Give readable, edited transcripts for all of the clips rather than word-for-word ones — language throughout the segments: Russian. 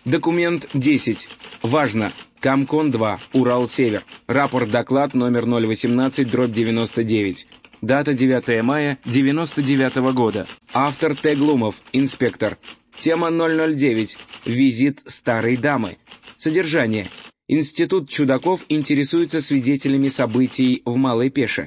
Документ 10. Важно. Комкон-2, Урал-Север. Рапорт-доклад номер 018/99. Дата 9 мая 99 года. Автор Т. Глумов, инспектор. Тема 009. Визит старой дамы. Содержание. Институт чудаков интересуется свидетелями событий в Малой Пеше.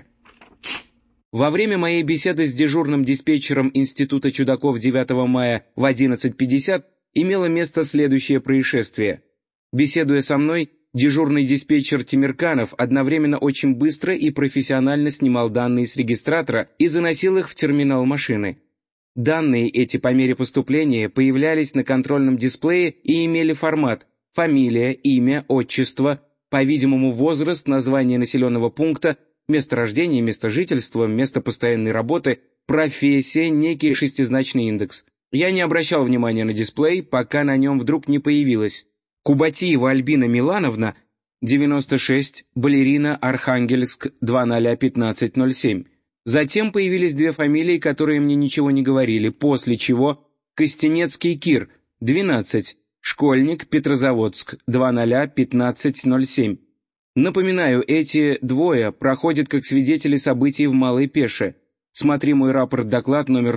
Во время моей беседы с дежурным диспетчером Института чудаков 9 мая в 11:50 имело место следующее происшествие. Беседуя со мной, дежурный диспетчер Тимирканов одновременно очень быстро и профессионально снимал данные с регистратора и заносил их в терминал машины. Данные эти по мере поступления появлялись на контрольном дисплее и имели формат: фамилия, имя, отчество, по-видимому возраст, название населенного пункта, место рождения, место жительства, место постоянной работы, профессия, некий шестизначный индекс. Я не обращал внимания на дисплей, пока на нем вдруг не появилось: Кубатиева Альбина Милановна, 96, балерина, Архангельск, 201507. Затем появились две фамилии, которые мне ничего не говорили, после чего Костенецкий Кир, 12, школьник, Петрозаводск, 201507. Напоминаю, эти двое проходят как свидетели событий в Малой Пеше. Смотри мой рапорт-доклад номер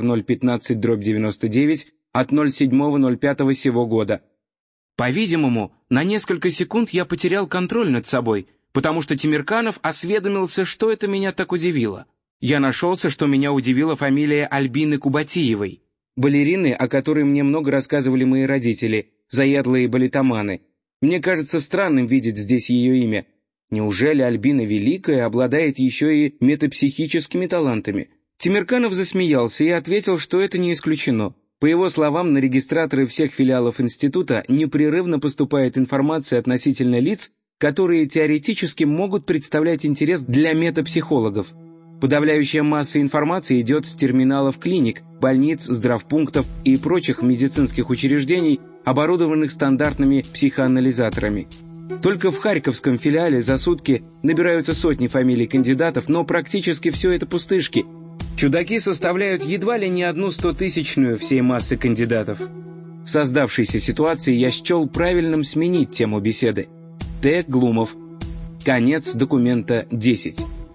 015/99 от 07.05 сего года. По-видимому, на несколько секунд я потерял контроль над собой, потому что Тимирканов осведомился, что это меня так удивило. Я нашелся, что меня удивила фамилия Альбины Кубатиевой, балерины, о которой мне много рассказывали мои родители, заядлые балетоманы. Мне кажется странным видеть здесь ее имя. Неужели Альбина Великая обладает еще и метапсихическими талантами? Тимирканов засмеялся и ответил, что это не исключено. По его словам, на регистраторы всех филиалов института непрерывно поступает информация относительно лиц, которые теоретически могут представлять интерес для метапсихологов. Подавляющая масса информации идет с терминалов клиник, больниц, здравпунктов и прочих медицинских учреждений, оборудованных стандартными психоанализаторами. Только в Харьковском филиале за сутки набираются сотни фамилий кандидатов, но практически все это пустышки. Чудаки составляют едва ли не 1/100-тысячную всей массы кандидатов. В создавшейся ситуации я счел правильным сменить тему беседы. Т. Глумов. Конец документа 10.